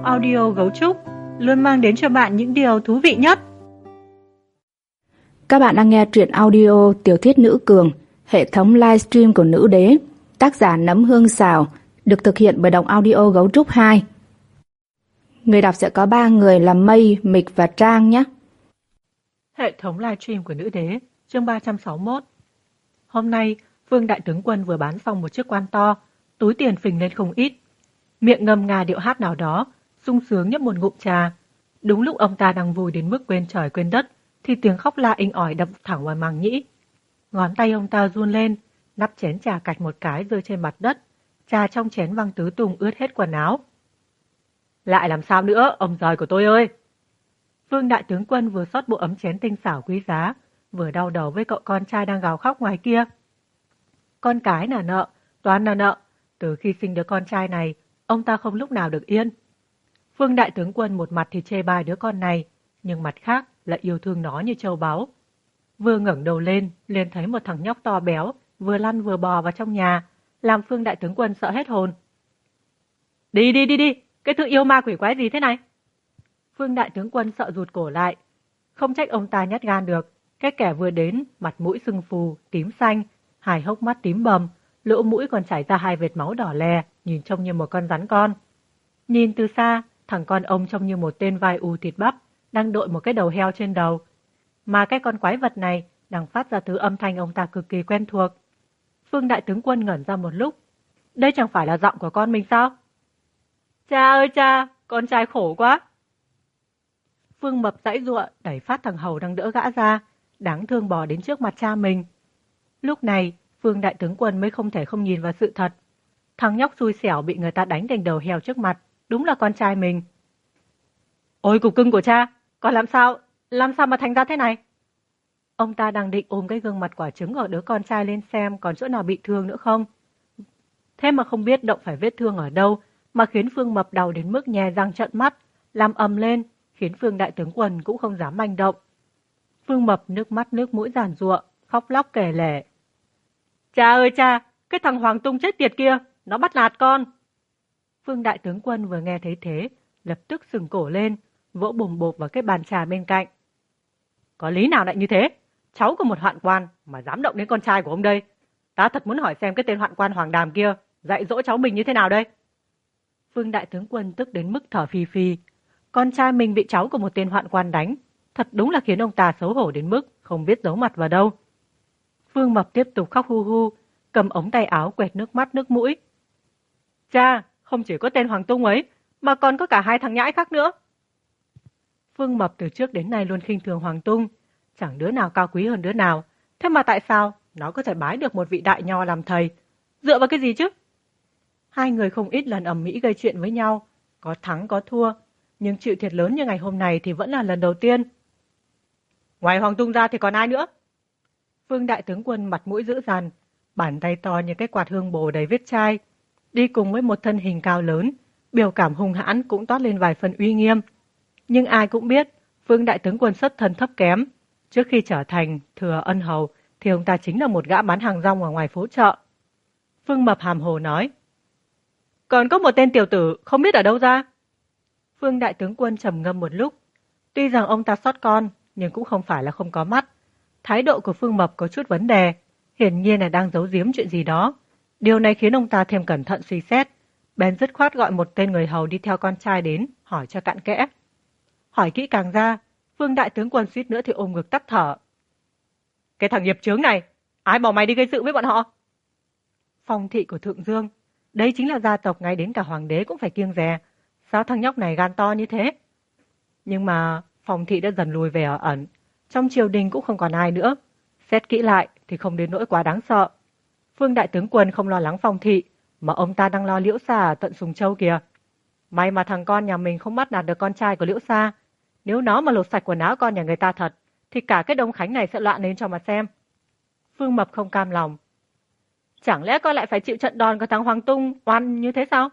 Giọng audio Gấu Trúc luôn mang đến cho bạn những điều thú vị nhất. Các bạn đang nghe truyện audio Tiểu thuyết nữ cường, hệ thống livestream của Nữ Đế, tác giả Nấm Hương Xào, được thực hiện bởi Đọc Audio Gấu Trúc 2. Người đọc sẽ có 3 người là Mây, Mịch và Trang nhé. Hệ thống livestream của Nữ Đế, chương 361. Hôm nay, Vương Đại Tướng Quân vừa bán xong một chiếc quan to, túi tiền phình lên không ít. Miệng ngâm nga điệu hát nào đó, sung sướng nhấp một ngụm trà. Đúng lúc ông ta đang vui đến mức quên trời quên đất, thì tiếng khóc la inh ỏi đập thẳng vào màng nhĩ. Ngón tay ông ta run lên, nắp chén trà cạch một cái rơi trên mặt đất, trà trong chén văng tứ tung ướt hết quần áo. Lại làm sao nữa, ông giời của tôi ơi! Vương Đại Tướng Quân vừa xót bộ ấm chén tinh xảo quý giá, vừa đau đầu với cậu con trai đang gào khóc ngoài kia. Con cái là nợ, toàn là nợ. Từ khi sinh đứa con trai này, ông ta không lúc nào được yên. Vương Đại Tướng Quân một mặt thì chê bai đứa con này, nhưng mặt khác lại yêu thương nó như châu báu. Vừa ngẩng đầu lên, liền thấy một thằng nhóc to béo, vừa lăn vừa bò vào trong nhà, làm Vương Đại Tướng Quân sợ hết hồn. Đi, cái thứ yêu ma quỷ quái gì thế này? Vương Đại Tướng Quân sợ rụt cổ lại. Không trách ông ta nhát gan được, cái kẻ vừa đến, mặt mũi sưng phù, tím xanh, hai hốc mắt tím bầm, lỗ mũi còn chảy ra 2 vệt máu đỏ lè, nhìn trông như một con rắn con. Nhìn từ xa, thằng con ông trông như một tên vai u thịt bắp, đang đội một cái đầu heo trên đầu. Mà cái con quái vật này đang phát ra thứ âm thanh ông ta cực kỳ quen thuộc. Vương Đại Tướng Quân ngẩn ra một lúc. Đây chẳng phải là giọng của con mình sao? Cha ơi cha, con trai khổ quá. Vương Mập giãy giụa đẩy phát thằng hầu đang đỡ gã ra, đáng thương bò đến trước mặt cha mình. Lúc này, Vương Đại Tướng Quân mới không thể không nhìn vào sự thật. Thằng nhóc xui xẻo bị người ta đánh thành đầu heo trước mặt, đúng là con trai mình. Ôi cục cưng của cha, con làm sao mà thành ra thế này? Ông ta đang định ôm cái gương mặt quả trứng ở đứa con trai lên xem còn chỗ nào bị thương nữa không. Thế mà không biết động phải vết thương ở đâu, mà khiến Vương Mập đau đến mức nhè răng trợn mắt, làm ầm lên, khiến Vương Đại Tướng Quân cũng không dám manh động. Vương Mập nước mắt nước mũi giàn giụa, khóc lóc kể lể. Cha ơi cha, cái thằng Hoàng Tung chết tiệt kia, nó bắt nạt con. Vương Đại Tướng Quân vừa nghe thấy thế, lập tức sừng cổ lên, vỗ bùm bộp vào cái bàn trà bên cạnh. Có lý nào lại như thế? Cháu của một hoạn quan mà dám động đến con trai của ông đây. Ta thật muốn hỏi xem cái tên hoạn quan Hoàng Đàm kia dạy dỗ cháu mình như thế nào đây? Vương Đại Tướng Quân tức đến mức thở phì phì. Con trai mình bị cháu của một tên hoạn quan đánh, thật đúng là khiến ông ta xấu hổ đến mức không biết giấu mặt vào đâu. Vương Mập tiếp tục khóc hu hu, cầm ống tay áo quẹt nước mắt nước mũi. Cha, không chỉ có tên Hoàng Tung ấy, mà còn có cả 2 thằng nhãi khác nữa. Vương Mập từ trước đến nay luôn khinh thường Hoàng Tung, chẳng đứa nào cao quý hơn đứa nào. Thế mà tại sao nó có thể bái được một vị đại nho làm thầy? Dựa vào cái gì chứ? Hai người không ít lần ầm ĩ gây chuyện với nhau, có thắng có thua, nhưng chịu thiệt lớn như ngày hôm nay thì vẫn là lần đầu tiên. Ngoài Hoàng Tung ra thì còn ai nữa? Vương Đại Tướng Quân mặt mũi dữ dằn, bàn tay to như cái quạt hương bồ đầy vết chai, đi cùng với một thân hình cao lớn, biểu cảm hung hãn cũng toát lên vài phần uy nghiêm. Nhưng ai cũng biết, Vương Đại Tướng Quân xuất thân thấp kém. Trước khi trở thành thừa ân hầu, thì ông ta chính là một gã bán hàng rong ở ngoài phố chợ. Vương Mập hàm hồ nói. Còn có một tên tiểu tử không biết ở đâu ra. Vương Đại Tướng Quân trầm ngâm một lúc. Tuy rằng ông ta sót con, nhưng cũng không phải là không có mắt. Thái độ của Vương Mập có chút vấn đề, hiển nhiên là đang giấu giếm chuyện gì đó. Điều này khiến ông ta thêm cẩn thận suy xét. Bèn dứt khoát gọi một tên người hầu đi theo con trai đến, hỏi cho cặn kẽ. Hỏi kỹ càng ra, Vương Đại Tướng Quân suýt nữa thì ôm ngực tắt thở. Cái thằng nghiệp chướng này, ai bảo mày đi gây sự với bọn họ? Phong thị của Thượng Dương, đây chính là gia tộc ngay đến cả hoàng đế cũng phải kiêng dè. Sao thằng nhóc này gan to như thế? Nhưng mà Phong thị đã dần lùi về ở ẩn, trong triều đình cũng không còn ai nữa. Xét kỹ lại thì không đến nỗi quá đáng sợ. Vương Đại Tướng Quân không lo lắng Phong thị, mà ông ta đang lo Liễu Sa ở tận Sùng Châu kìa. May mà thằng con nhà mình không bắt nạt được con trai của Liễu Sa. Nếu nó mà lột sạch quần áo con nhà người ta thật, thì cả cái Đông Khánh này sẽ loạn lên cho mà xem. Vương Mập không cam lòng. Chẳng lẽ con lại phải chịu trận đòn của thằng Hoàng Tung oan như thế sao?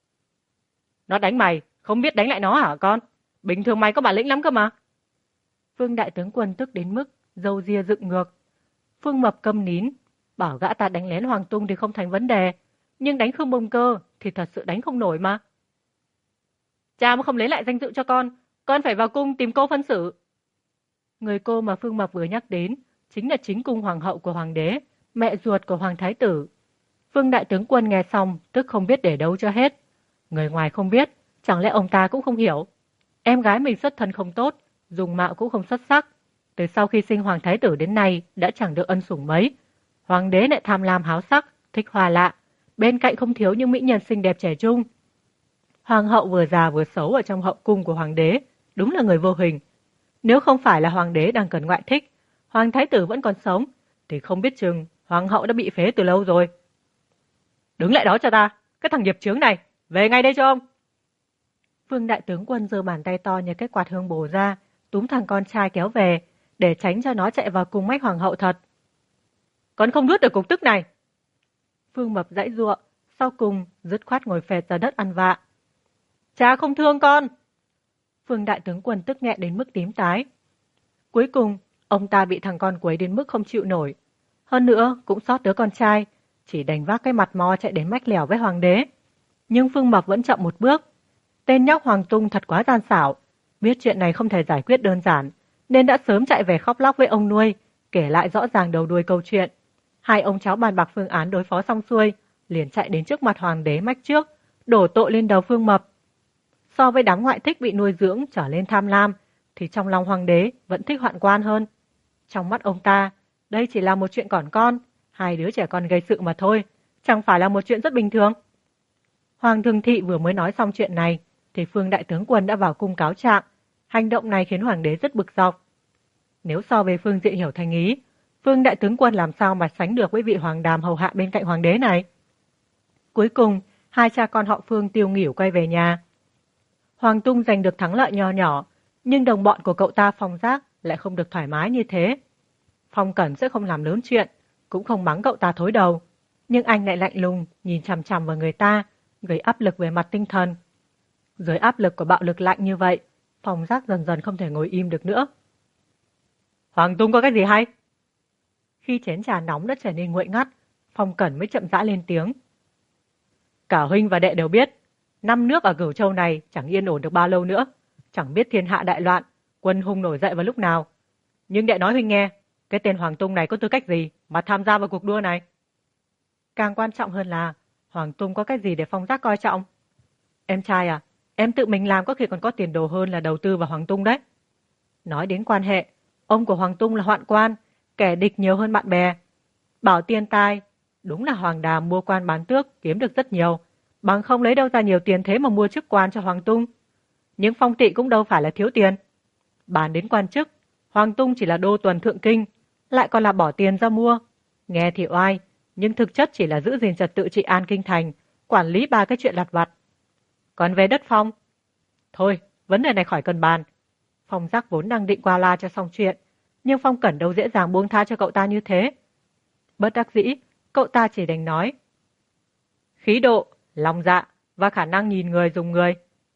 Nó đánh mày, không biết đánh lại nó hả con? Bình thường mày có bản lĩnh lắm cơ mà. Vương Đại Tướng Quân tức đến mức râu ria dựng ngược. Vương Mập câm nín, bảo gã ta đánh lén Hoàng Tung thì không thành vấn đề, nhưng đánh Khương Bồng Cơ thì thật sự đánh không nổi mà. Cha mà không lấy lại danh dự cho con phải vào cung tìm cô phân xử. Người cô mà Phương Mập vừa nhắc đến chính là chính cung hoàng hậu của hoàng đế, mẹ ruột của hoàng thái tử. Phương đại tướng quân nghe xong tức không biết để đâu cho hết. Người ngoài không biết, chẳng lẽ ông ta cũng không hiểu. Em gái mình xuất thân không tốt, dùng mạo cũng không xuất sắc. Từ sau khi sinh hoàng thái tử đến nay đã chẳng được ân sủng mấy. Hoàng đế lại tham lam háo sắc, thích hoa lạ. Bên cạnh không thiếu những mỹ nhân xinh đẹp trẻ trung. Hoàng hậu vừa già vừa xấu ở trong hậu cung của hoàng đế, đúng là người vô hình. Nếu không phải là hoàng đế đang cần ngoại thích, hoàng thái tử vẫn còn sống, thì không biết chừng hoàng hậu đã bị phế từ lâu rồi. Đứng lại đó cho ta, cái thằng nghiệp chướng này, về ngay đây cho ông. Phương đại tướng quân giơ bàn tay to như cái quạt hương bổ ra, túm thằng con trai kéo về, để tránh cho nó chạy vào cung mách hoàng hậu thật. Con không nuốt được cục tức này. Phương Mập giãy giụa, sau cùng dứt khoát ngồi phệt ra đất ăn vạ. Cha không thương con. Phương đại tướng quân tức nghẹn đến mức tím tái. Cuối cùng, ông ta bị thằng con quấy đến mức không chịu nổi. Hơn nữa, cũng xót đứa con trai, chỉ đành vác cái mặt mò chạy đến mách lẻo với hoàng đế. Nhưng Phương Mập vẫn chậm một bước. Tên nhóc Hoàng Tung thật quá gian xảo, biết chuyện này không thể giải quyết đơn giản, nên đã sớm chạy về khóc lóc với ông nuôi, kể lại rõ ràng đầu đuôi câu chuyện. Hai ông cháu bàn bạc phương án đối phó xong xuôi, liền chạy đến trước mặt hoàng đế mách trước, đổ tội lên đầu Phương Mập. So với đám ngoại thích bị nuôi dưỡng trở lên tham lam, thì trong lòng hoàng đế vẫn thích hoạn quan hơn. Trong mắt ông ta, đây chỉ là một chuyện còn con, hai đứa trẻ con gây sự mà thôi, chẳng phải là một chuyện rất bình thường. Hoàng Thường Thị vừa mới nói xong chuyện này, thì Phương đại tướng quân đã vào cung cáo trạng. Hành động này khiến hoàng đế rất bực dọc. Nếu so về phương diện hiểu thành ý, Phương đại tướng quân làm sao mà sánh được với vị hoàng đàm hầu hạ bên cạnh hoàng đế này. Cuối cùng, hai cha con họ Phương tiêu nghỉu quay về nhà. Hoàng Tung giành được thắng lợi nho nhỏ, nhưng đồng bọn của cậu ta Phong Giác lại không được thoải mái như thế. Phong Cẩn sẽ không làm lớn chuyện, cũng không mắng cậu ta thối đầu, nhưng anh lại lạnh lùng nhìn chằm chằm vào người ta, gây áp lực về mặt tinh thần. Dưới áp lực của bạo lực lạnh như vậy, Phong Giác dần dần không thể ngồi im được nữa. Hoàng Tung có cái gì hay? Khi chén trà nóng đã trở nên nguội ngắt, Phong Cẩn mới chậm rãi lên tiếng. Cả huynh và đệ đều biết, năm nước ở Cửu Châu này chẳng yên ổn được bao lâu nữa, chẳng biết thiên hạ đại loạn, quân hung nổi dậy vào lúc nào. Nhưng đệ nói huynh nghe, cái tên Hoàng Tung này có tư cách gì mà tham gia vào cuộc đua này? Càng quan trọng hơn là, Hoàng Tung có cái gì để Phong Giác coi trọng? Em trai à, em tự mình làm có khi còn có tiền đồ hơn là đầu tư vào Hoàng Tung đấy. Nói đến quan hệ, ông của Hoàng Tung là hoạn quan, kẻ địch nhiều hơn bạn bè. Bảo tiền tài, đúng là Hoàng Đàm mua quan bán tước kiếm được rất nhiều, bằng không lấy đâu ra nhiều tiền thế mà mua chức quan cho Hoàng Tung. Nhưng Phong Tị cũng đâu phải là thiếu tiền. Bàn đến quan chức, Hoàng Tung chỉ là đô tuần thượng kinh, lại còn là bỏ tiền ra mua. Nghe thì oai, nhưng thực chất chỉ là giữ gìn trật tự trị an kinh thành, quản lý ba cái chuyện lặt vặt. Còn về đất Phong, thôi, vấn đề này khỏi cần bàn. Phong Giác vốn đang định qua la cho xong chuyện, nhưng Phong Cẩn đâu dễ dàng buông tha cho cậu ta như thế. Bất đắc dĩ, cậu ta chỉ đành nói. Khí độ, lòng dạ và khả năng nhìn người dùng người.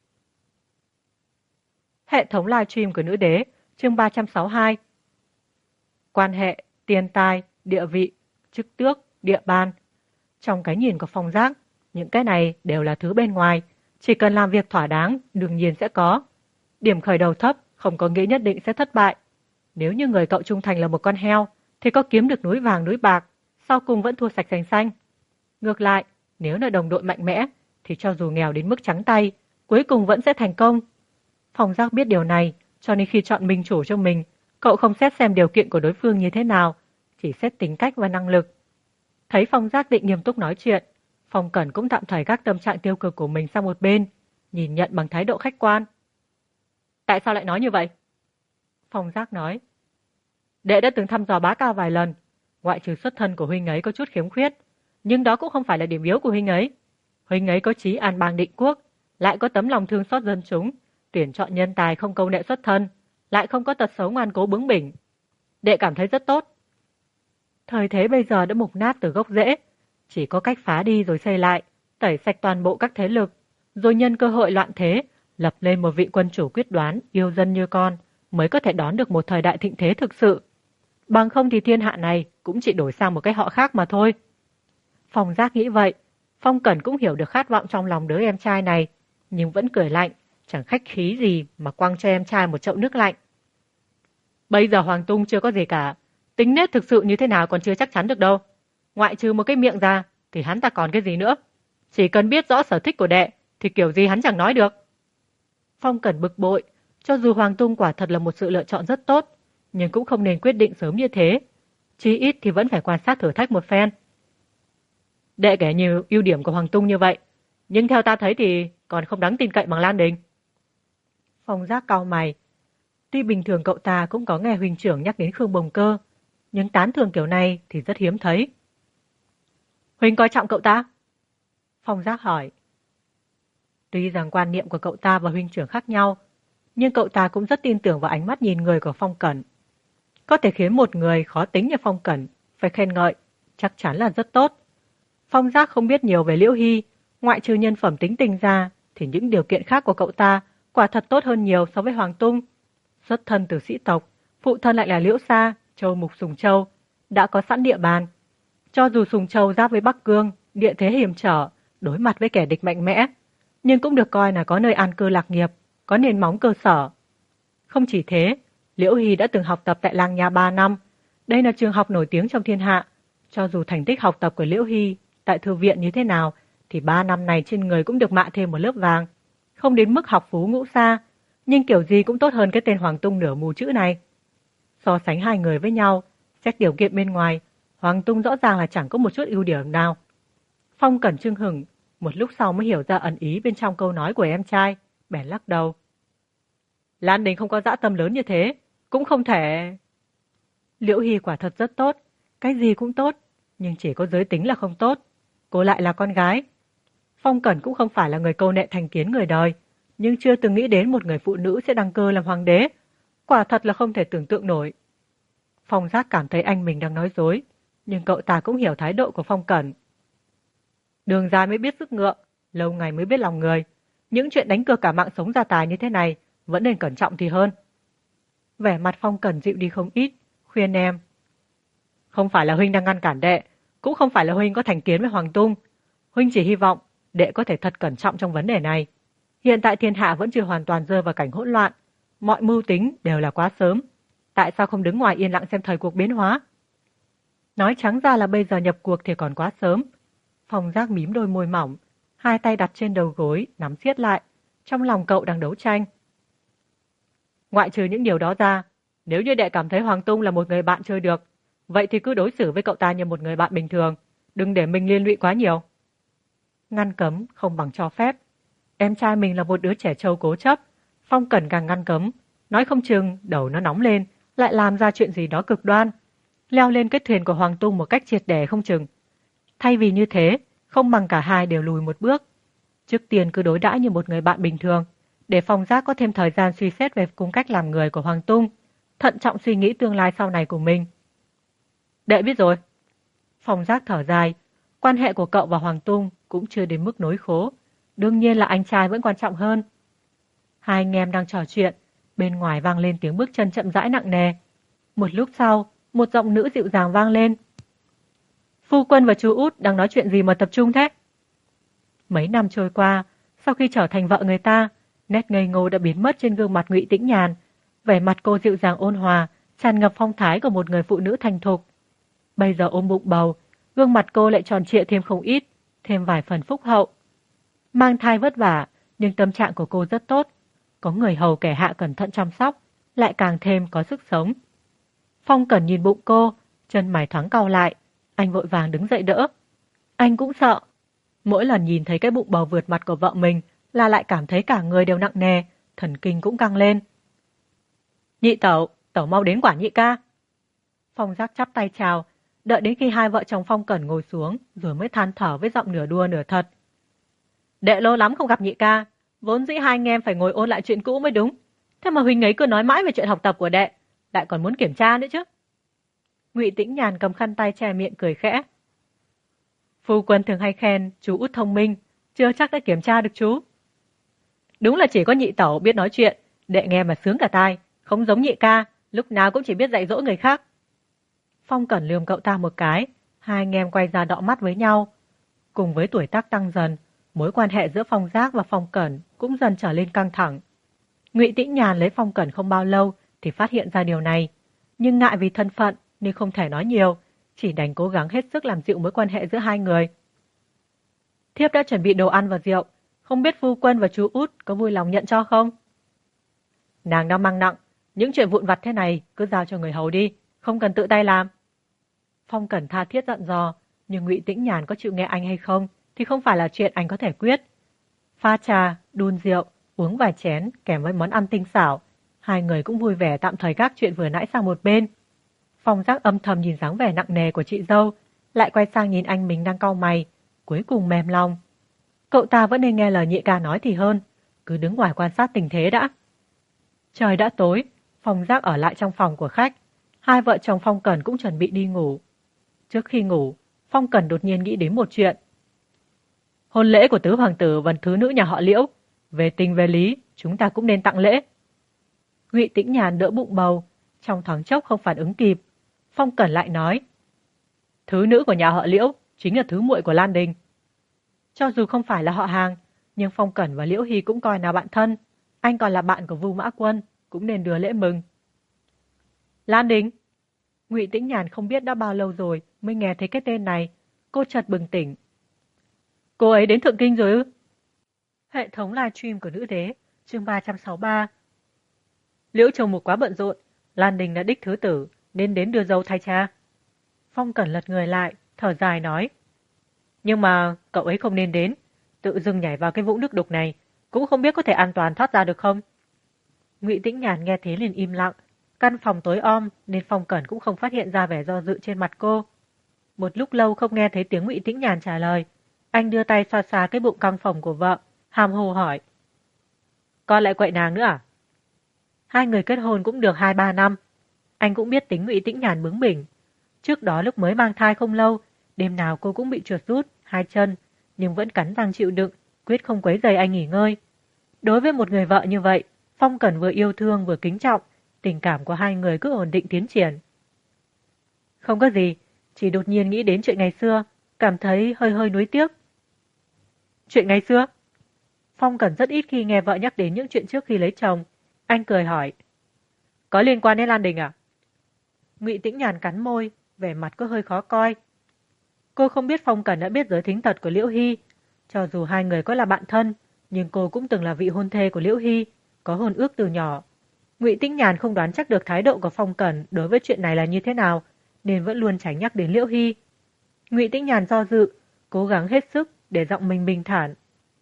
Hệ thống livestream của nữ đế, chương 362. Quan hệ, tiền tài, địa vị, chức tước, địa bàn. Trong cái nhìn của Phong Giác, những cái này đều là thứ bên ngoài, chỉ cần làm việc thỏa đáng, đương nhiên sẽ có. Điểm khởi đầu thấp, không có nghĩa nhất định sẽ thất bại. Nếu như người cậu trung thành là một con heo, thì có kiếm được núi vàng núi bạc, sau cùng vẫn thua sạch sành xanh. Ngược lại, nếu là đồng đội mạnh mẽ, thì cho dù nghèo đến mức trắng tay, cuối cùng vẫn sẽ thành công. Phong Giác biết điều này, cho nên khi chọn minh chủ cho mình, cậu không xét xem điều kiện của đối phương như thế nào, chỉ xét tính cách và năng lực. Thấy Phong Giác định nghiêm túc nói chuyện, Phong Cẩn cũng tạm thời các tâm trạng tiêu cực của mình sang một bên, nhìn nhận bằng thái độ khách quan. Tại sao lại nói như vậy? Phong Giác nói. Đệ đã từng thăm dò Bá Cao vài lần, ngoại trừ xuất thân của huynh ấy có chút khiếm khuyết, nhưng đó cũng không phải là điểm yếu của huynh ấy. Huynh ấy có chí an bang định quốc, lại có tấm lòng thương xót dân chúng, tuyển chọn nhân tài không câu nệ xuất thân, lại không có tật xấu ngoan cố bướng bỉnh. Đệ cảm thấy rất tốt. Thời thế bây giờ đã mục nát từ gốc rễ, chỉ có cách phá đi rồi xây lại, tẩy sạch toàn bộ các thế lực, rồi nhân cơ hội loạn thế, lập lên một vị quân chủ quyết đoán, yêu dân như con, mới có thể đón được một thời đại thịnh thế thực sự. Bằng không thì thiên hạ này cũng chỉ đổi sang một cái họ khác mà thôi. Phong Giác nghĩ vậy, Phong Cẩn cũng hiểu được khát vọng trong lòng đứa em trai này, nhưng vẫn cười lạnh, chẳng khách khí gì mà quăng cho em trai một chậu nước lạnh. Bây giờ Hoàng Tung chưa có gì cả, tính nết thực sự như thế nào còn chưa chắc chắn được đâu. Ngoại trừ một cái miệng ra thì hắn ta còn cái gì nữa. Chỉ cần biết rõ sở thích của đệ thì kiểu gì hắn chẳng nói được. Phong Cẩn bực bội, cho dù Hoàng Tung quả thật là một sự lựa chọn rất tốt, nhưng cũng không nên quyết định sớm như thế. Chí ít thì vẫn phải quan sát thử thách một phen. Đệ kể nhiều ưu điểm của Hoàng Tung như vậy, nhưng theo ta thấy thì còn không đáng tin cậy bằng Lan Đình. Phong Giác cau mày. Tuy bình thường cậu ta cũng có nghe huynh trưởng nhắc đến Khương Bồng Cơ, nhưng tán thưởng kiểu này thì rất hiếm thấy. Huynh coi trọng cậu ta? Phong Giác hỏi. Tuy rằng quan niệm của cậu ta và huynh trưởng khác nhau, nhưng cậu ta cũng rất tin tưởng vào ánh mắt nhìn người của Phong Cẩn. Có thể khiến một người khó tính như Phong Cẩn phải khen ngợi, chắc chắn là rất tốt. Phong Giác không biết nhiều về Liễu Hy, ngoại trừ nhân phẩm tính tình ra, thì những điều kiện khác của cậu ta quả thật tốt hơn nhiều so với Hoàng Tung. Xuất thân từ sĩ tộc, phụ thân lại là Liễu Sa, châu mục Sùng Châu, đã có sẵn địa bàn. Cho dù Sùng Châu giáp với Bắc Cương, địa thế hiểm trở, đối mặt với kẻ địch mạnh mẽ, nhưng cũng được coi là có nơi an cư lạc nghiệp, có nền móng cơ sở. Không chỉ thế, Liễu Hy đã từng học tập tại Lang Nha 3 năm. Đây là trường học nổi tiếng trong thiên hạ. Cho dù thành tích học tập của Liễu Hy tại thư viện như thế nào, thì 3 năm này trên người cũng được mạ thêm một lớp vàng. Không đến mức học phú ngũ xa, nhưng kiểu gì cũng tốt hơn cái tên Hoàng Tung nửa mù chữ này. So sánh hai người với nhau, xét điều kiện bên ngoài, Hoàng Tung rõ ràng là chẳng có một chút ưu điểm nào. Phong Cẩn chưng hửng, một lúc sau mới hiểu ra ẩn ý bên trong câu nói của em trai, bèn lắc đầu. Lan Đình không có dã tâm lớn như thế, cũng không thể... Liễu Hy quả thật rất tốt, cái gì cũng tốt, nhưng chỉ có giới tính là không tốt. Cô lại là con gái. Phong Cẩn cũng không phải là người câu nệ thành kiến người đời, nhưng chưa từng nghĩ đến một người phụ nữ sẽ đăng cơ làm hoàng đế. Quả thật là không thể tưởng tượng nổi. Phong Giác cảm thấy anh mình đang nói dối, nhưng cậu ta cũng hiểu thái độ của Phong Cẩn. Đường dài mới biết sức ngựa, lâu ngày mới biết lòng người. Những chuyện đánh cược cả mạng sống gia tài như thế này vẫn nên cẩn trọng thì hơn. Vẻ mặt Phong Cẩn dịu đi không ít, khuyên em. Không phải là huynh đang ngăn cản đệ, cũng không phải là huynh có thành kiến với Hoàng Tung. Huynh chỉ hy vọng đệ có thể thật cẩn trọng trong vấn đề này. Hiện tại thiên hạ vẫn chưa hoàn toàn rơi vào cảnh hỗn loạn, mọi mưu tính đều là quá sớm. Tại sao không đứng ngoài yên lặng xem thời cuộc biến hóa? Nói trắng ra là bây giờ nhập cuộc thì còn quá sớm. Phong Giác mím đôi môi mỏng, hai tay đặt trên đầu gối, nắm siết lại. Trong lòng cậu đang đấu tranh. Ngoại trừ những điều đó ra, nếu như đệ cảm thấy Hoàng Tung là một người bạn chơi được, vậy thì cứ đối xử với cậu ta như một người bạn bình thường, đừng để mình liên lụy quá nhiều. Ngăn cấm không bằng cho phép. Em trai mình là một đứa trẻ trâu cố chấp, Phong Cẩn càng ngăn cấm, nói không chừng đầu nó nóng lên, lại làm ra chuyện gì đó cực đoan, leo lên cái thuyền của Hoàng Tung một cách triệt để không chừng. Thay vì như thế, không bằng cả hai đều lùi một bước. Trước tiên cứ đối đãi như một người bạn bình thường, để Phong Giác có thêm thời gian suy xét về cung cách làm người của Hoàng Tung, thận trọng suy nghĩ tương lai sau này của mình. Đệ biết rồi. Phong Giác thở dài, quan hệ của cậu và Hoàng Tung cũng chưa đến mức nối khố, đương nhiên là anh trai vẫn quan trọng hơn. Hai anh em đang trò chuyện, bên ngoài vang lên tiếng bước chân chậm rãi nặng nề. Một lúc sau, một giọng nữ dịu dàng vang lên. Phu quân và chú Út đang nói chuyện gì mà tập trung thế? Mấy năm trôi qua, sau khi trở thành vợ người ta, nét ngây ngô đã biến mất trên gương mặt Ngụy Tĩnh Nhàn. Vẻ mặt cô dịu dàng ôn hòa, tràn ngập phong thái của một người phụ nữ thành thục. Bây giờ ôm bụng bầu, gương mặt cô lại tròn trịa thêm không ít, thêm vài phần phúc hậu. Mang thai vất vả, nhưng tâm trạng của cô rất tốt. Có người hầu kẻ hạ cẩn thận chăm sóc, lại càng thêm có sức sống. Phong Cẩn nhìn bụng cô, chân mày thoáng cau lại. Anh vội vàng đứng dậy đỡ. Anh cũng sợ. Mỗi lần nhìn thấy cái bụng bầu vượt mặt của vợ mình là lại cảm thấy cả người đều nặng nề, thần kinh cũng căng lên. Nhị tẩu, tẩu mau đến quả nhị ca. Phong Giác chắp tay chào, đợi đến khi hai vợ chồng Phong Cẩn ngồi xuống rồi mới than thở với giọng nửa đùa nửa thật. Đệ lâu lắm không gặp nhị ca, vốn dĩ hai anh em phải ngồi ôn lại chuyện cũ mới đúng. Thế mà huynh ấy cứ nói mãi về chuyện học tập của đệ, lại còn muốn kiểm tra nữa chứ. Ngụy Tĩnh Nhàn cầm khăn tay che miệng cười khẽ. Phu quân thường hay khen chú Út thông minh, chưa chắc đã kiểm tra được chú. Đúng là chỉ có nhị tẩu biết nói chuyện, đệ nghe mà sướng cả tai, không giống nhị ca, lúc nào cũng chỉ biết dạy dỗ người khác. Phong Cẩn lườm cậu ta một cái, hai anh em quay ra đọ mắt với nhau. Cùng với tuổi tác tăng dần, Mối quan hệ giữa Phong Giác và Phong Cẩn cũng dần trở lên căng thẳng. Ngụy Tĩnh Nhàn lấy Phong Cẩn không bao lâu thì phát hiện ra điều này, nhưng ngại vì thân phận nên không thể nói nhiều, chỉ đành cố gắng hết sức làm dịu mối quan hệ giữa hai người. Thiếp đã chuẩn bị đồ ăn và rượu, không biết phu quân và chú Út có vui lòng nhận cho không? Nàng đang mang nặng, những chuyện vụn vặt thế này cứ giao cho người hầu đi, không cần tự tay làm. Phong Cẩn tha thiết dặn dò, nhưng Ngụy Tĩnh Nhàn có chịu nghe anh hay không thì không phải là chuyện anh có thể quyết. Pha trà, đun rượu, uống vài chén kèm với món ăn tinh xảo, hai người cũng vui vẻ tạm thời gác chuyện vừa nãy sang một bên. Phong Giác âm thầm nhìn dáng vẻ nặng nề của chị dâu, lại quay sang nhìn anh mình đang cau mày, cuối cùng mềm lòng. Cậu ta vẫn nên nghe lời nhị ca nói thì hơn, cứ đứng ngoài quan sát tình thế đã. Trời đã tối, Phong Giác ở lại trong phòng của khách, hai vợ chồng Phong Cẩn cũng chuẩn bị đi ngủ. Trước khi ngủ, Phong Cẩn đột nhiên nghĩ đến một chuyện. Hôn lễ của tứ hoàng tử và thứ nữ nhà họ Liễu, về tình về lý, chúng ta cũng nên tặng lễ. Ngụy Tĩnh Nhàn đỡ bụng bầu, trong thoáng chốc không phản ứng kịp. Phong Cẩn lại nói, thứ nữ của nhà họ Liễu chính là thứ muội của Lan Đình. Cho dù không phải là họ hàng, nhưng Phong Cẩn và Liễu Hy cũng coi là bạn thân. Anh còn là bạn của Vu Mã Quân, cũng nên đưa lễ mừng. Lan Đình? Ngụy Tĩnh Nhàn không biết đã bao lâu rồi mới nghe thấy cái tên này. Cô chợt bừng tỉnh. Cô ấy đến Thượng Kinh rồi ư? Hệ thống livestream của Nữ Đế, chương 363. Liễu Chồng Mục quá bận rộn, Lan Đình đã đích thứ tử, nên đến đưa dâu thay cha. Phong Cẩn lật người lại, thở dài nói. Nhưng mà cậu ấy không nên đến, tự dưng nhảy vào cái vũng nước đục này, cũng không biết có thể an toàn thoát ra được không. Ngụy Tĩnh Nhàn nghe thế liền im lặng, căn phòng tối om nên Phong Cẩn cũng không phát hiện ra vẻ do dự trên mặt cô. Một lúc lâu không nghe thấy tiếng Ngụy Tĩnh Nhàn trả lời, anh đưa tay xoa xoa cái bụng căng phồng của vợ, hàm hồ hỏi. Con lại quậy nàng nữa à? Hai người kết hôn cũng được 2-3 năm. Anh cũng biết tính Ngụy Tĩnh Nhàn bướng bỉnh. Trước đó lúc mới mang thai không lâu, đêm nào cô cũng bị chuột rút 2 chân, nhưng vẫn cắn răng chịu đựng, quyết không quấy rầy anh nghỉ ngơi. Đối với một người vợ như vậy, Phong Cẩn vừa yêu thương vừa kính trọng, tình cảm của hai người cứ ổn định tiến triển. Không có gì, chỉ đột nhiên nghĩ đến chuyện ngày xưa, cảm thấy hơi hơi nuối tiếc. Chuyện ngày xưa? Phong Cẩn rất ít khi nghe vợ nhắc đến những chuyện trước khi lấy chồng. Anh cười hỏi. Có liên quan đến Lan Đình à? Ngụy Tĩnh Nhàn cắn môi, vẻ mặt có hơi khó coi. Cô không biết Phong Cẩn đã biết giới thính tật của Liễu Hy. Cho dù hai người có là bạn thân, nhưng cô cũng từng là vị hôn thê của Liễu Hy, có hôn ước từ nhỏ. Ngụy Tĩnh Nhàn không đoán chắc được thái độ của Phong Cẩn đối với chuyện này là như thế nào, nên vẫn luôn tránh nhắc đến Liễu Hy. Ngụy Tĩnh Nhàn do dự, cố gắng hết sức để giọng mình bình thản.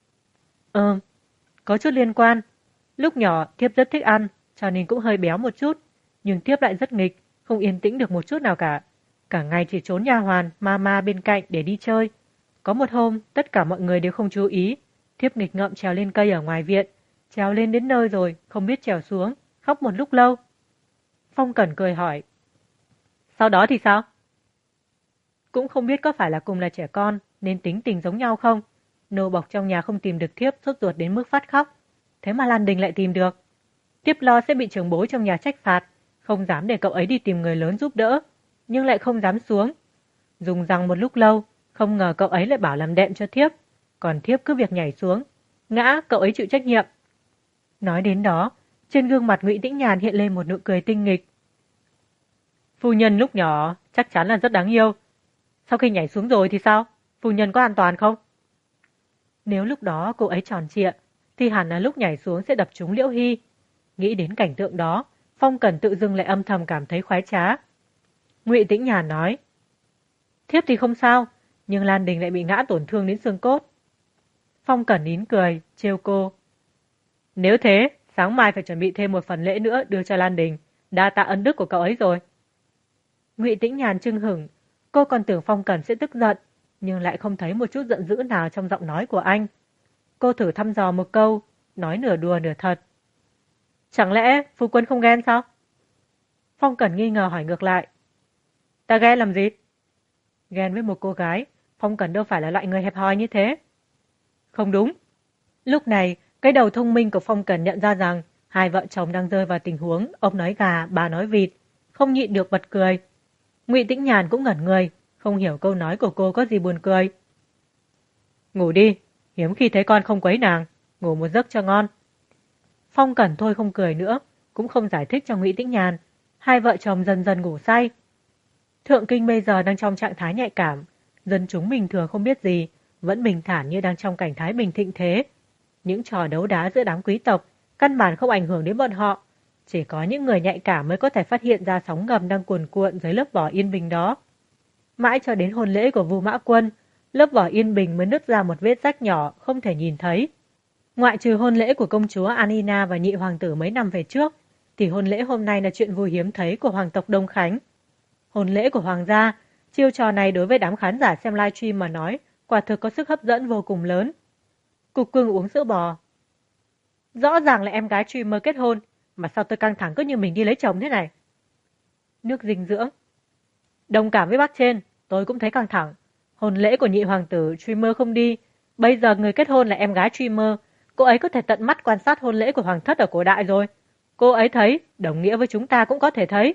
Có chút liên quan. Lúc nhỏ Thiếp rất thích ăn, cho nên cũng hơi béo một chút, nhưng Thiếp lại rất nghịch, không yên tĩnh được một chút nào cả. Cả ngày chỉ trốn nha hoàn, mama bên cạnh để đi chơi. Có một hôm, tất cả mọi người đều không chú ý, Thiếp nghịch ngợm trèo lên cây ở ngoài viện, trèo lên đến nơi rồi, không biết trèo xuống, khóc một lúc lâu. Phong Cẩn cười hỏi. Sau đó thì sao? Cũng không biết có phải là cùng là trẻ con, nên tính tình giống nhau không? Nô bộc trong nhà không tìm được Thiếp, sốt ruột đến mức phát khóc. Thế mà Lan Đình lại tìm được. Thiếp lo sẽ bị trưởng bối trong nhà trách phạt, không dám để cậu ấy đi tìm người lớn giúp đỡ, nhưng lại không dám xuống. Dùng rằng một lúc lâu, không ngờ cậu ấy lại bảo làm đệm cho Thiếp, còn Thiếp cứ việc nhảy xuống. Ngã, cậu ấy chịu trách nhiệm. Nói đến đó, trên gương mặt Ngụy Tĩnh Nhàn hiện lên một nụ cười tinh nghịch. Phu nhân lúc nhỏ chắc chắn là rất đáng yêu. Sau khi nhảy xuống rồi thì sao? Phu nhân có an toàn không? Nếu lúc đó cô ấy tròn trịa, thì hẳn là lúc nhảy xuống sẽ đập trúng Liễu Hy. Nghĩ đến cảnh tượng đó, Phong Cẩn tự dưng lại âm thầm cảm thấy khoái trá. Ngụy Tĩnh Nhàn nói. Thiếp thì không sao, nhưng Lan Đình lại bị ngã tổn thương đến xương cốt. Phong Cẩn nín cười, trêu cô. Nếu thế, sáng mai phải chuẩn bị thêm một phần lễ nữa đưa cho Lan Đình, đa tạ ân đức của cậu ấy rồi. Ngụy Tĩnh Nhàn chưng hửng, cô còn tưởng Phong Cẩn sẽ tức giận, nhưng lại không thấy một chút giận dữ nào trong giọng nói của anh. Cô thử thăm dò một câu, nói nửa đùa nửa thật. Chẳng lẽ phu quân không ghen sao? Phong Cẩn nghi ngờ hỏi ngược lại. Ta ghen làm gì? Ghen với một cô gái, Phong Cẩn đâu phải là loại người hẹp hòi như thế. Không đúng. Lúc này, cái đầu thông minh của Phong Cẩn nhận ra rằng hai vợ chồng đang rơi vào tình huống ông nói gà, bà nói vịt, không nhịn được bật cười. Ngụy Tĩnh Nhàn cũng ngẩn người, không hiểu câu nói của cô có gì buồn cười. Ngủ đi, hiếm khi thấy con không quấy nàng, ngủ một giấc cho ngon. Phong Cẩn thôi không cười nữa, cũng không giải thích cho Ngụy Tĩnh Nhàn. Hai vợ chồng dần dần ngủ say. Thượng Kinh bây giờ đang trong trạng thái nhạy cảm, dân chúng bình thường không biết gì, vẫn bình thản như đang trong cảnh thái bình thịnh thế. Những trò đấu đá giữa đám quý tộc căn bản không ảnh hưởng đến bọn họ. Chỉ có những người nhạy cảm mới có thể phát hiện ra sóng ngầm đang cuồn cuộn dưới lớp vỏ yên bình đó. Mãi cho đến hôn lễ của Vu Mã Quân, lớp vỏ yên bình mới nứt ra một vết rách nhỏ không thể nhìn thấy. Ngoại trừ hôn lễ của công chúa Anina và nhị hoàng tử mấy năm về trước, thì hôn lễ hôm nay là chuyện vui hiếm thấy của hoàng tộc Đông Khánh. Hôn lễ của hoàng gia, chiêu trò này đối với đám khán giả xem livestream mà nói, quả thực có sức hấp dẫn vô cùng lớn. Cục cưng uống sữa bò. Rõ ràng là em gái streamer kết hôn, mà sao tôi căng thẳng cứ như mình đi lấy chồng thế này? Nước dinh dưỡng. Đồng cảm với bác trên, tôi cũng thấy căng thẳng. Hôn lễ của nhị hoàng tử streamer không đi, bây giờ người kết hôn là em gái streamer, cô ấy có thể tận mắt quan sát hôn lễ của hoàng thất ở cổ đại rồi. Cô ấy thấy, đồng nghĩa với chúng ta cũng có thể thấy.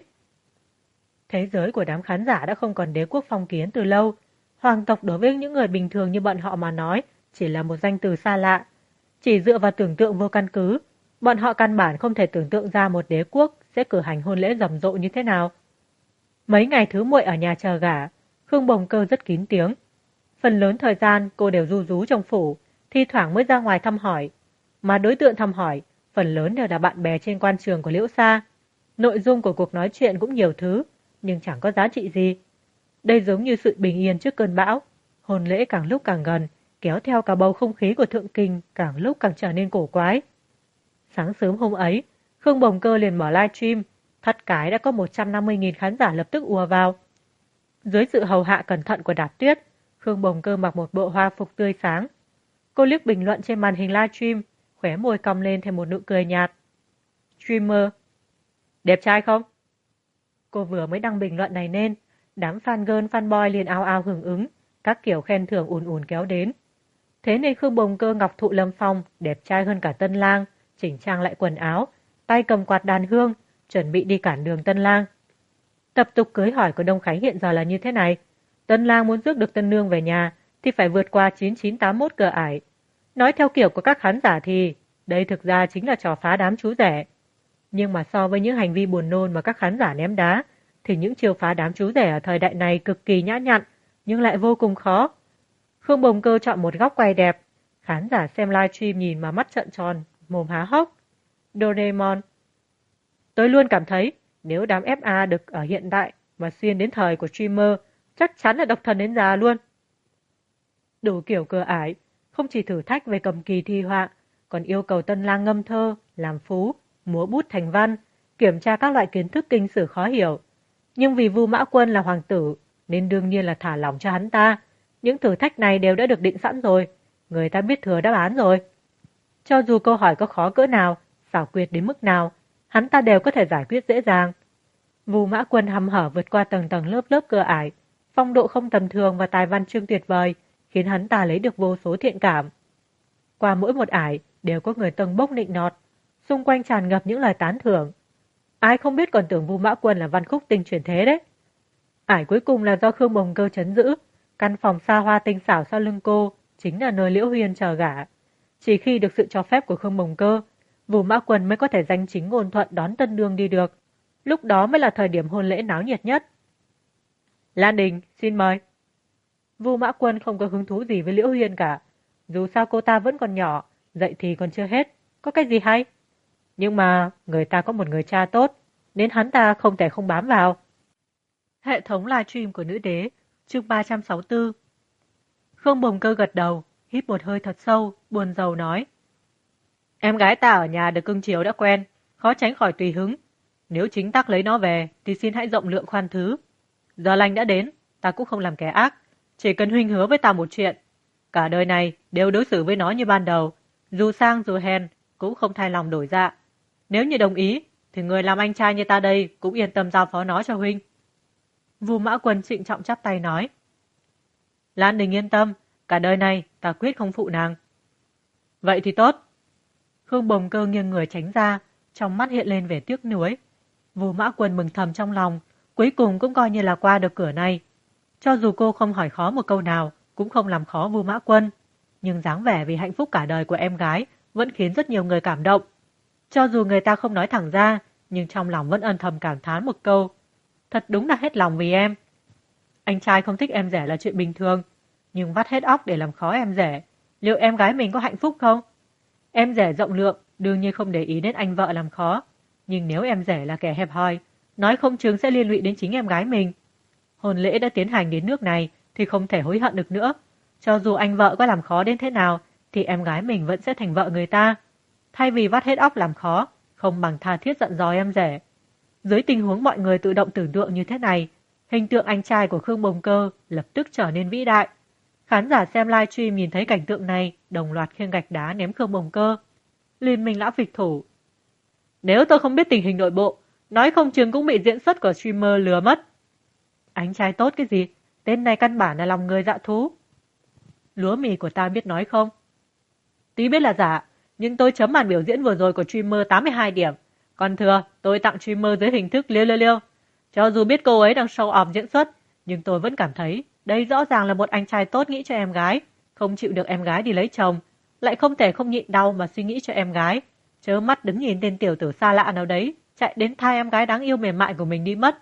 Thế giới của đám khán giả đã không còn đế quốc phong kiến từ lâu. Hoàng tộc đối với những người bình thường như bọn họ mà nói chỉ là một danh từ xa lạ. Chỉ dựa vào tưởng tượng vô căn cứ, bọn họ căn bản không thể tưởng tượng ra một đế quốc sẽ cử hành hôn lễ rầm rộ như thế nào. Mấy ngày thứ muội ở nhà chờ gả, Khương Bồng Cơ rất kín tiếng. Phần lớn thời gian cô đều ru rú trong phủ, thi thoảng mới ra ngoài thăm hỏi. Mà đối tượng thăm hỏi, phần lớn đều là bạn bè trên quan trường của Liễu Sa. Nội dung của cuộc nói chuyện cũng nhiều thứ, nhưng chẳng có giá trị gì. Đây giống như sự bình yên trước cơn bão. Hôn lễ càng lúc càng gần, kéo theo cả bầu không khí của Thượng Kinh càng lúc càng trở nên cổ quái. Sáng sớm hôm ấy, Khương Bồng Cơ liền mở livestream, thắt cái đã có 150.000 khán giả lập tức ùa vào. Dưới sự hầu hạ cẩn thận của Đạp Tuyết, Khương Bồng Cơ mặc một bộ hoa phục tươi sáng. Cô liếc bình luận trên màn hình livestream, khóe môi cong lên thêm một nụ cười nhạt. Streamer, đẹp trai không? Cô vừa mới đăng bình luận này lên, đám fan girl fanboy liền ào ào hưởng ứng, các kiểu khen thưởng ùn ùn kéo đến. Thế nên Khương Bồng Cơ ngọc thụ lâm phong, đẹp trai hơn cả Tân Lang, chỉnh trang lại quần áo, tay cầm quạt đàn hương, chuẩn bị đi cản đường Tân Lang. Tập tục cưới hỏi của Đông Khánh hiện giờ là như thế này. Tân Lang muốn rước được tân nương về nhà thì phải vượt qua 9981 cửa ải. Nói theo kiểu của các khán giả thì đây thực ra chính là trò phá đám chú rẻ. Nhưng mà so với những hành vi buồn nôn mà các khán giả ném đá, thì những chiêu phá đám chú rẻ ở thời đại này cực kỳ nhã nhặn, nhưng lại vô cùng khó. Khương Bồng Cơ chọn một góc quay đẹp, khán giả xem livestream nhìn mà mắt trợn tròn, mồm há hốc. Doraemon. Tôi luôn cảm thấy, nếu đám FA được ở hiện đại mà xuyên đến thời của streamer, chắc chắn là độc thần đến già luôn. Đủ kiểu cửa ải, không chỉ thử thách về cầm kỳ thi họa, còn yêu cầu Tân Lang ngâm thơ, làm phú, múa bút thành văn, kiểm tra các loại kiến thức kinh sử khó hiểu. Nhưng vì Vu Mã Quân là hoàng tử, nên đương nhiên là thả lỏng cho hắn ta. Những thử thách này đều đã được định sẵn rồi, người ta biết thừa đáp án rồi. Cho dù câu hỏi có khó cỡ nào, xảo quyệt đến mức nào, hắn ta đều có thể giải quyết dễ dàng. Vu Mã Quân hăm hở vượt qua tầng tầng lớp lớp cửa ải, phong độ không tầm thường và tài văn chương tuyệt vời, khiến hắn ta lấy được vô số thiện cảm. Qua mỗi một ải đều có người tâng bốc nịnh nọt, xung quanh tràn ngập những lời tán thưởng. Ai không biết còn tưởng Vu Mã Quân là văn khúc tinh truyền thế đấy. Ải cuối cùng là do Khương Bồng Cơ trấn giữ, căn phòng xa hoa tinh xảo sau lưng cô chính là nơi Liễu Huyên chờ gả. Chỉ khi được sự cho phép của Khương Bồng Cơ, Vu Mã Quân mới có thể danh chính ngôn thuận đón tân nương đi được. Lúc đó mới là thời điểm hôn lễ náo nhiệt nhất. Lan Đình, xin mời. Vu Mã Quân không có hứng thú gì với Liễu Huyên cả. Dù sao cô ta vẫn còn nhỏ, dậy thì còn chưa hết, có cái gì hay? Nhưng mà người ta có một người cha tốt, nên hắn ta không thể không bám vào. Hệ thống livestream của nữ đế, chương 364. Khương Bồng Cơ gật đầu, hít một hơi thật sâu, buồn rầu nói. Em gái ta ở nhà được cưng chiều đã quen, khó tránh khỏi tùy hứng. Nếu chính tắc lấy nó về, thì xin hãy rộng lượng khoan thứ. Giờ lành đã đến, ta cũng không làm kẻ ác, chỉ cần huynh hứa với ta một chuyện. Cả đời này đều đối xử với nó như ban đầu, dù sang dù hèn, cũng không thay lòng đổi dạ. Nếu như đồng ý, thì người làm anh trai như ta đây cũng yên tâm giao phó nó cho huynh. Vu Mã Quân trịnh trọng chắp tay nói. Lan Đình yên tâm, cả đời này ta quyết không phụ nàng. Vậy thì tốt. Khương Bồng Cơ nghiêng người tránh ra, trong mắt hiện lên vẻ tiếc nuối. Vu Mã Quân mừng thầm trong lòng, cuối cùng cũng coi như là qua được cửa này. Cho dù cô không hỏi khó một câu nào, cũng không làm khó Vu Mã Quân. nhưng dáng vẻ vì hạnh phúc cả đời của em gái vẫn khiến rất nhiều người cảm động. Cho dù người ta không nói thẳng ra, nhưng trong lòng vẫn âm thầm cảm thán một câu. Thật đúng là hết lòng vì em. Anh trai không thích em rể là chuyện bình thường, nhưng vắt hết óc để làm khó em rể. Liệu em gái mình có hạnh phúc không? Em rể rộng lượng, đương nhiên không để ý đến anh vợ làm khó. Nhưng nếu em rể là kẻ hẹp hòi, nói không chừng sẽ liên lụy đến chính em gái mình. Hôn lễ đã tiến hành đến nước này thì không thể hối hận được nữa. Cho dù anh vợ có làm khó đến thế nào, thì em gái mình vẫn sẽ thành vợ người ta. Thay vì vắt hết óc làm khó, không bằng tha thiết giận dò em rể. Dưới tình huống mọi người tự động tưởng tượng như thế này, hình tượng anh trai của Khương Bồng Cơ lập tức trở nên vĩ đại. Khán giả xem livestream nhìn thấy cảnh tượng này, đồng loạt khiêng gạch đá ném Khương Bồng Cơ. Liên minh lão phịch thủ. Nếu tôi không biết tình hình nội bộ, nói không chừng cũng bị diễn xuất của streamer lừa mất. Anh trai tốt cái gì? Tên này căn bản là lòng người dạ thú. Lúa mì của ta biết nói không? Tuy biết là giả, nhưng tôi chấm màn biểu diễn vừa rồi của streamer 82 điểm. Còn thừa, tôi tặng streamer dưới hình thức liêu liêu liêu. Cho dù biết cô ấy đang show off diễn xuất, nhưng tôi vẫn cảm thấy đây rõ ràng là một anh trai tốt nghĩ cho em gái. Không chịu được em gái đi lấy chồng, lại không thể không nhịn đau mà suy nghĩ cho em gái. Chớ mắt đứng nhìn tên tiểu tử xa lạ nào đấy, chạy đến thai em gái đáng yêu mềm mại của mình đi mất.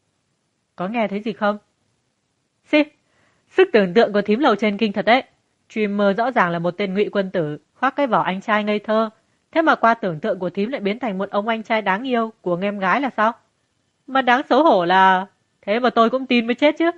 Có nghe thấy gì không? Xì, sức tưởng tượng của thím lầu trên kinh thật đấy. Streamer rõ ràng là một tên ngụy quân tử, khoác cái vỏ anh trai ngây thơ. Thế mà qua tưởng tượng của thím lại biến thành một ông anh trai đáng yêu của em gái là sao? Mà đáng xấu hổ là... Thế mà tôi cũng tin mới chết chứ.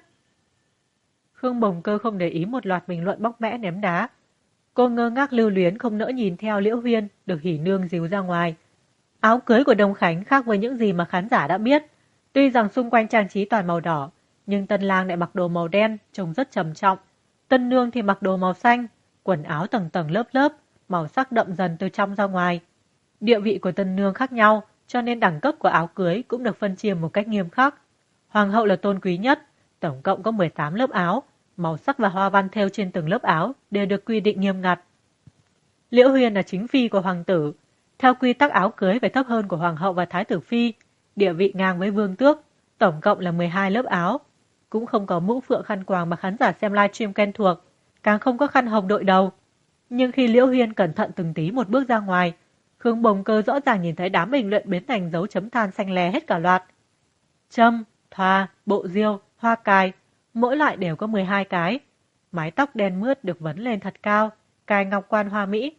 Khương Bồng Cơ không để ý một loạt bình luận bóc mẽ ném đá. Cô ngơ ngác lưu luyến không nỡ nhìn theo Liễu Huyên được hỉ nương dìu ra ngoài. Áo cưới của Đông Khánh khác với những gì mà khán giả đã biết. Tuy rằng xung quanh trang trí toàn màu đỏ, nhưng tân lang lại mặc đồ màu đen, trông rất trầm trọng. Tân nương thì mặc đồ màu xanh, quần áo tầng tầng lớp lớp, màu sắc đậm dần từ trong ra ngoài. Địa vị của tân nương khác nhau, cho nên đẳng cấp của áo cưới cũng được phân chia một cách nghiêm khắc. Hoàng hậu là tôn quý nhất, tổng cộng có 18 lớp áo, màu sắc và hoa văn thêu trên từng lớp áo đều được quy định nghiêm ngặt. Liễu Huyên là chính phi của hoàng tử, theo quy tắc áo cưới phải thấp hơn của hoàng hậu và thái tử phi, địa vị ngang với vương tước, tổng cộng là 12 lớp áo. Cũng không có mũ phượng khăn quàng mà khán giả xem livestream quen thuộc, càng không có khăn hồng đội đầu. Nhưng khi Liễu Huyên cẩn thận từng tí một bước ra ngoài, Khương Bồng Cơ rõ ràng nhìn thấy đám bình luận biến thành dấu chấm than xanh lè hết cả loạt. Châm, thoa, bộ diêu, hoa cài, mỗi loại đều có 12 cái. Mái tóc đen mướt được vấn lên thật cao, cài ngọc quan hoa mỹ.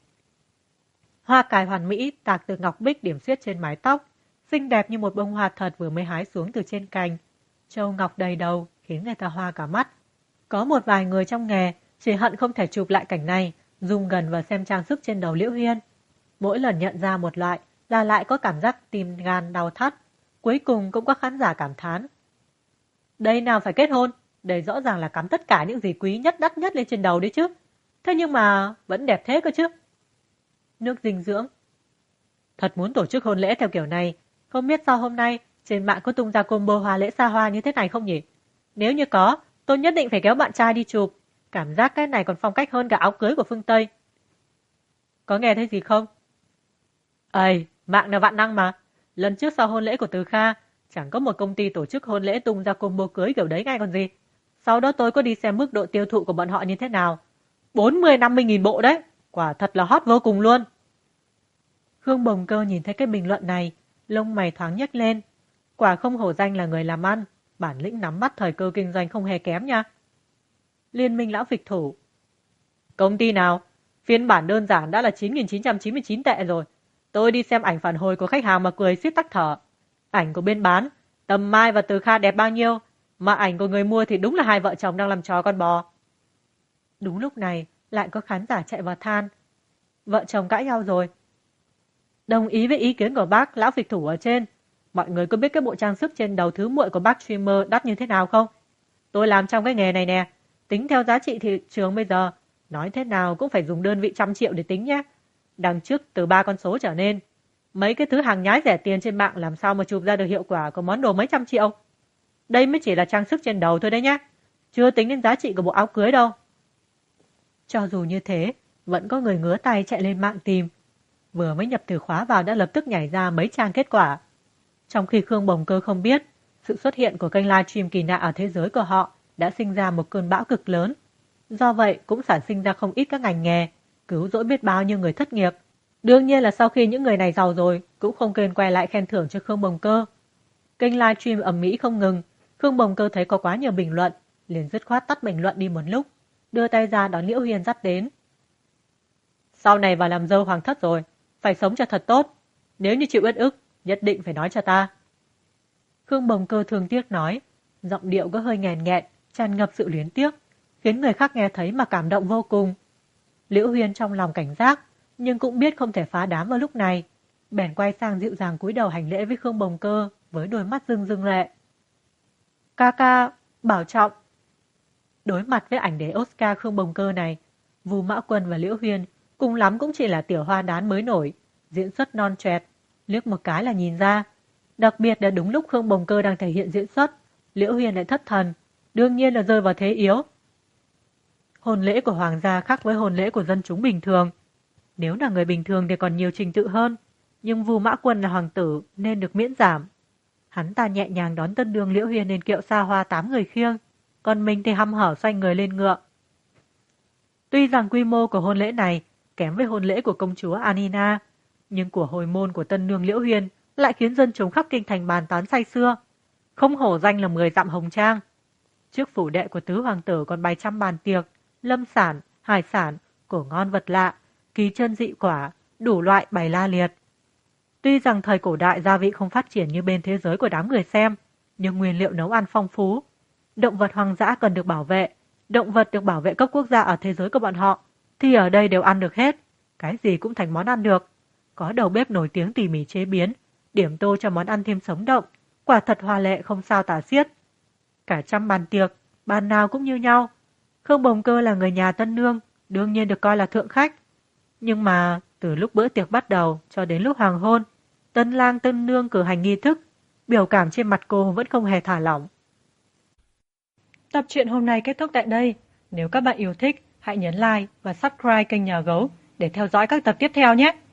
Hoa cài hoàn mỹ tạc từ ngọc bích điểm xuyết trên mái tóc, xinh đẹp như một bông hoa thật vừa mới hái xuống từ trên cành. Châu ngọc đầy đầu khiến người ta hoa cả mắt. Có một vài người trong nghề chỉ hận không thể chụp lại cảnh này, zoom gần và xem trang sức trên đầu Liễu Huyên. Mỗi lần nhận ra một loại là lại có cảm giác tim gan đau thắt. Cuối cùng cũng có khán giả cảm thán. Đây nào phải kết hôn, đây rõ ràng là cắm tất cả những gì quý nhất đắt nhất lên trên đầu đấy chứ. Thế nhưng mà vẫn đẹp thế cơ chứ. Nước dinh dưỡng. Thật muốn tổ chức hôn lễ theo kiểu này, không biết sao hôm nay trên mạng có tung ra combo hoa lễ xa hoa như thế này không nhỉ? Nếu như có, tôi nhất định phải kéo bạn trai đi chụp. Cảm giác cái này còn phong cách hơn cả áo cưới của phương Tây. Có nghe thấy gì không? Ây, mạng là vạn năng mà. Lần trước sau hôn lễ của Từ Kha, chẳng có một công ty tổ chức hôn lễ tung ra combo cưới kiểu đấy ngay còn gì. Sau đó tôi có đi xem mức độ tiêu thụ của bọn họ như thế nào. 40-50 nghìn bộ đấy. Quả thật là hot vô cùng luôn. Khương Bồng Cơ nhìn thấy cái bình luận này, lông mày thoáng nhếch lên. Quả không hổ danh là người làm ăn, bản lĩnh nắm bắt thời cơ kinh doanh không hề kém nha. Liên minh lão phịch thủ. Công ty nào? Phiên bản đơn giản đã là 9.999 tệ rồi. Tôi đi xem ảnh phản hồi của khách hàng mà cười suýt tắc thở. Ảnh của bên bán, Tầm Mai và Từ Kha đẹp bao nhiêu, mà ảnh của người mua thì đúng là hai vợ chồng đang làm trò con bò. Đúng lúc này, lại có khán giả chạy vào than. Vợ chồng cãi nhau rồi. Đồng ý với ý kiến của bác lão phịch thủ ở trên. Mọi người có biết cái bộ trang sức trên đầu thứ muội của bác streamer đắt như thế nào không? Tôi làm trong cái nghề này nè. Tính theo giá trị thị trường bây giờ, nói thế nào cũng phải dùng đơn vị trăm triệu để tính nhé. Đằng trước từ 3 con số trở nên. Mấy cái thứ hàng nhái rẻ tiền trên mạng làm sao mà chụp ra được hiệu quả của món đồ mấy trăm triệu. Đây mới chỉ là trang sức trên đầu thôi đấy nhé. Chưa tính đến giá trị của bộ áo cưới đâu. Cho dù như thế, vẫn có người ngứa tay chạy lên mạng tìm. Vừa mới nhập từ khóa vào đã lập tức nhảy ra mấy trang kết quả. Trong khi Khương Bồng Cơ không biết, sự xuất hiện của kênh livestream kỳ lạ ở thế giới của họ đã sinh ra một cơn bão cực lớn. Do vậy cũng sản sinh ra không ít các ngành nghề, cứu rỗi biết bao nhiêu người thất nghiệp. Đương nhiên là sau khi những người này giàu rồi, cũng không quên quay lại khen thưởng cho Khương Bồng Cơ. Kênh livestream ầm ĩ không ngừng, Khương Bồng Cơ thấy có quá nhiều bình luận, liền dứt khoát tắt bình luận đi một lúc, đưa tay ra đón Liễu Huyền dắt đến. Sau này vào làm dâu hoàng thất rồi, phải sống cho thật tốt. Nếu như chịu uất ức, nhất định phải nói cho ta. Khương Bồng Cơ thương tiếc nói, giọng điệu có hơi nghèn nghẹn, tràn ngập sự luyến tiếc, khiến người khác nghe thấy mà cảm động vô cùng. Liễu Huyền trong lòng cảnh giác, nhưng cũng biết không thể phá đám vào lúc này, bèn quay sang dịu dàng cúi đầu hành lễ với Khương Bồng Cơ với đôi mắt rưng rưng lệ. Ca ca, bảo trọng. Đối mặt với ảnh đế Oscar Khương Bồng Cơ này, Vu Mã Quân và Liễu Huyền cùng lắm cũng chỉ là tiểu hoa đán mới nổi, diễn xuất non choẹt, liếc một cái là nhìn ra. Đặc biệt là đúng lúc Khương Bồng Cơ đang thể hiện diễn xuất, Liễu Huyền lại thất thần, đương nhiên là rơi vào thế yếu. Hôn lễ của hoàng gia khác với hôn lễ của dân chúng bình thường. Nếu là người bình thường thì còn nhiều trình tự hơn, nhưng Vu Mã Quân là hoàng tử nên được miễn giảm. Hắn ta nhẹ nhàng đón tân nương Liễu Huyền lên kiệu xa hoa 8 người khiêng, còn mình thì hăm hở xoay người lên ngựa. Tuy rằng quy mô của hôn lễ này kém với hôn lễ của công chúa Anina, nhưng của hồi môn của tân nương Liễu Huyền lại khiến dân chúng khắp kinh thành bàn tán say sưa. Không hổ danh là 10 dặm hồng trang. Trước phủ đệ của tứ hoàng tử còn bày trăm bàn tiệc, lâm sản, hải sản, cổ ngon vật lạ, kỳ chân dị quả, đủ loại bày la liệt. Tuy rằng thời cổ đại gia vị không phát triển như bên thế giới của đám người xem, nhưng nguyên liệu nấu ăn phong phú. Động vật hoang dã cần được bảo vệ, động vật được bảo vệ cấp quốc gia ở thế giới của bọn họ, thì ở đây đều ăn được hết, cái gì cũng thành món ăn được. Có đầu bếp nổi tiếng tỉ mỉ chế biến, điểm tô cho món ăn thêm sống động, quả thật hoa lệ không sao tả xiết. Cả trăm bàn tiệc, bàn nào cũng như nhau. Khương Bồng Cơ là người nhà tân nương, đương nhiên được coi là thượng khách. Nhưng mà từ lúc bữa tiệc bắt đầu cho đến lúc hoàng hôn, tân lang tân nương cử hành nghi thức, biểu cảm trên mặt cô vẫn không hề thả lỏng. Tập truyện hôm nay kết thúc tại đây. Nếu các bạn yêu thích, hãy nhấn like và subscribe kênh Nhà Gấu để theo dõi các tập tiếp theo nhé.